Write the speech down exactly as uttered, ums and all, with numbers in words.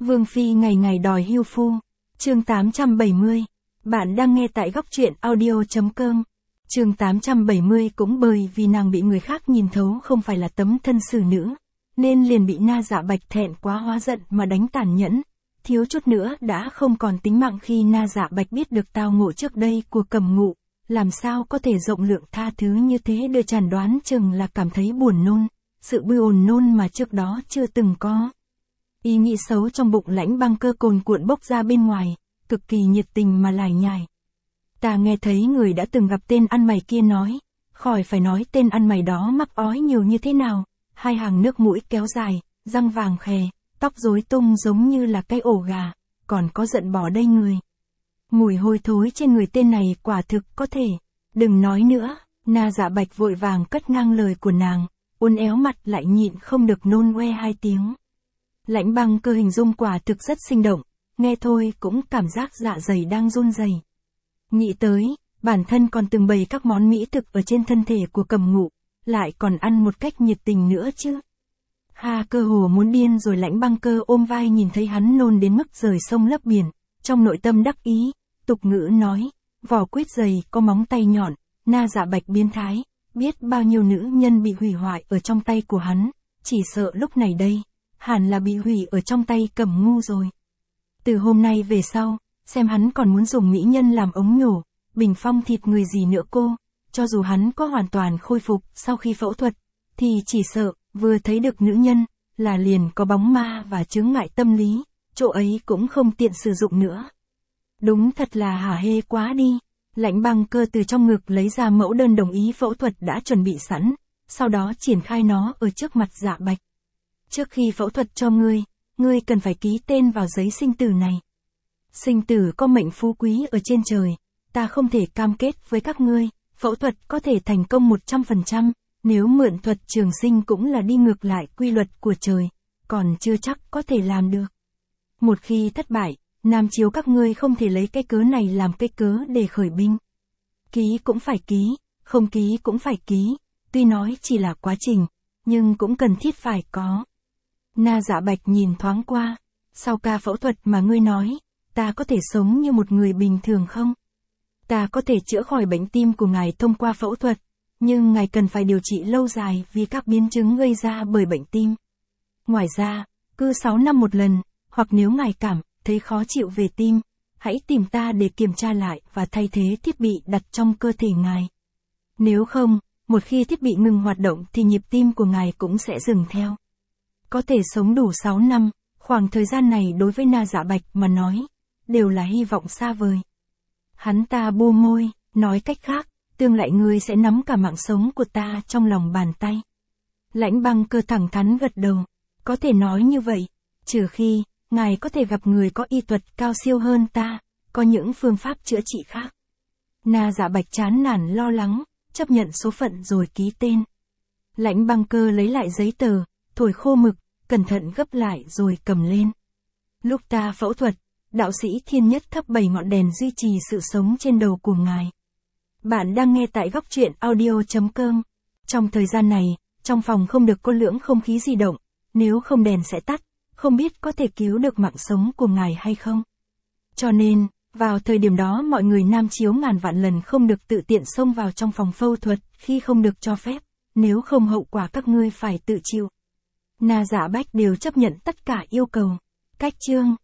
Vương Phi ngày ngày đòi hưu phu. Chương tám trăm bảy mươi. Bạn đang nghe tại góc truyện audio chấm com. Chương tám trăm bảy mươi cũng bởi vì nàng bị người khác nhìn thấu không phải là tấm thân xử nữ, nên liền bị Na Dạ Bạch thẹn quá hóa giận mà đánh tàn nhẫn. Thiếu chút nữa đã không còn tính mạng khi Na Dạ Bạch biết được tao ngộ trước đây của Cẩm Ngụ, làm sao có thể rộng lượng tha thứ như thế, đưa chàng đoán chừng là cảm thấy buồn nôn, sự buồn nôn mà trước đó chưa từng có. Ý nghĩ xấu trong bụng Lãnh Băng Cơ cồn cuộn bốc ra bên ngoài, cực kỳ nhiệt tình mà lải nhải. Ta nghe thấy người đã từng gặp tên ăn mày kia nói, khỏi phải nói tên ăn mày đó mắc ói nhiều như thế nào, hai hàng nước mũi kéo dài, răng vàng khè, tóc rối tung giống như là cái ổ gà, còn có giận bỏ đây người. Mùi hôi thối trên người tên này quả thực có thể. Đừng nói nữa, Na Dạ Bạch vội vàng cất ngang lời của nàng, uốn éo mặt lại nhịn không được nôn oe hai tiếng. Lãnh Băng Cơ hình dung quả thực rất sinh động, nghe thôi cũng cảm giác dạ dày đang run rẩy. Nghĩ tới, bản thân còn từng bày các món mỹ thực ở trên thân thể của Cẩm Ngụ, lại còn ăn một cách nhiệt tình nữa chứ. Ha, cơ hồ muốn điên rồi. Lãnh Băng Cơ ôm vai nhìn thấy hắn nôn đến mức rời sông lấp biển, trong nội tâm đắc ý, tục ngữ nói, vỏ quýt dày có móng tay nhọn, Na Dạ Bạch biến thái, biết bao nhiêu nữ nhân bị hủy hoại ở trong tay của hắn, chỉ sợ lúc này đây, hẳn là bị hủy ở trong tay Cẩm Ngu rồi. Từ hôm nay về sau, xem hắn còn muốn dùng mỹ nhân làm ống nhổ, bình phong thịt người gì nữa cô, cho dù hắn có hoàn toàn khôi phục sau khi phẫu thuật, thì chỉ sợ, vừa thấy được nữ nhân, là liền có bóng ma và chướng ngại tâm lý, chỗ ấy cũng không tiện sử dụng nữa. Đúng thật là hả hê quá đi. Lãnh Băng Cơ từ trong ngực lấy ra mẫu đơn đồng ý phẫu thuật đã chuẩn bị sẵn, sau đó triển khai nó ở trước mặt Dạ Bạch. Trước khi phẫu thuật cho ngươi, ngươi cần phải ký tên vào giấy sinh tử này. Sinh tử có mệnh phú quý ở trên trời, ta không thể cam kết với các ngươi, phẫu thuật có thể thành công một trăm phần trăm, nếu mượn thuật trường sinh cũng là đi ngược lại quy luật của trời, còn chưa chắc có thể làm được. Một khi thất bại, Nam Chiếu các ngươi không thể lấy cái cớ này làm cái cớ để khởi binh. Ký cũng phải ký, không ký cũng phải ký, tuy nói chỉ là quá trình, nhưng cũng cần thiết phải có. Na Dạ Bạch nhìn thoáng qua, sau ca phẫu thuật mà ngươi nói, ta có thể sống như một người bình thường không? Ta có thể chữa khỏi bệnh tim của ngài thông qua phẫu thuật, nhưng ngài cần phải điều trị lâu dài vì các biến chứng gây ra bởi bệnh tim. Ngoài ra, cứ sáu năm một lần, hoặc nếu ngài cảm thấy khó chịu về tim, hãy tìm ta để kiểm tra lại và thay thế thiết bị đặt trong cơ thể ngài. Nếu không, một khi thiết bị ngừng hoạt động thì nhịp tim của ngài cũng sẽ dừng theo. Có thể sống đủ sáu năm, khoảng thời gian này đối với Na Dạ Bạch mà nói, đều là hy vọng xa vời. Hắn ta bô môi, nói cách khác, tương lai ngươi sẽ nắm cả mạng sống của ta trong lòng bàn tay. Lãnh Băng Cơ thẳng thắn gật đầu, có thể nói như vậy, trừ khi ngài có thể gặp người có y thuật cao siêu hơn ta, có những phương pháp chữa trị khác. Na Dạ Bạch chán nản lo lắng, chấp nhận số phận rồi ký tên. Lãnh Băng Cơ lấy lại giấy tờ, thổi khô mực, cẩn thận gấp lại rồi cầm lên. Lúc ta phẫu thuật, đạo sĩ Thiên Nhất thắp bảy ngọn đèn duy trì sự sống trên đầu của ngài. Bạn đang nghe tại góc truyện audio chấm com. Trong thời gian này, trong phòng không được có lưỡng không khí di động, nếu không đèn sẽ tắt, không biết có thể cứu được mạng sống của ngài hay không. Cho nên, vào thời điểm đó mọi người Nam Chiếu ngàn vạn lần không được tự tiện xông vào trong phòng phẫu thuật khi không được cho phép, nếu không hậu quả các ngươi phải tự chịu. Na Dạ Bách đều chấp nhận tất cả yêu cầu. Cách chương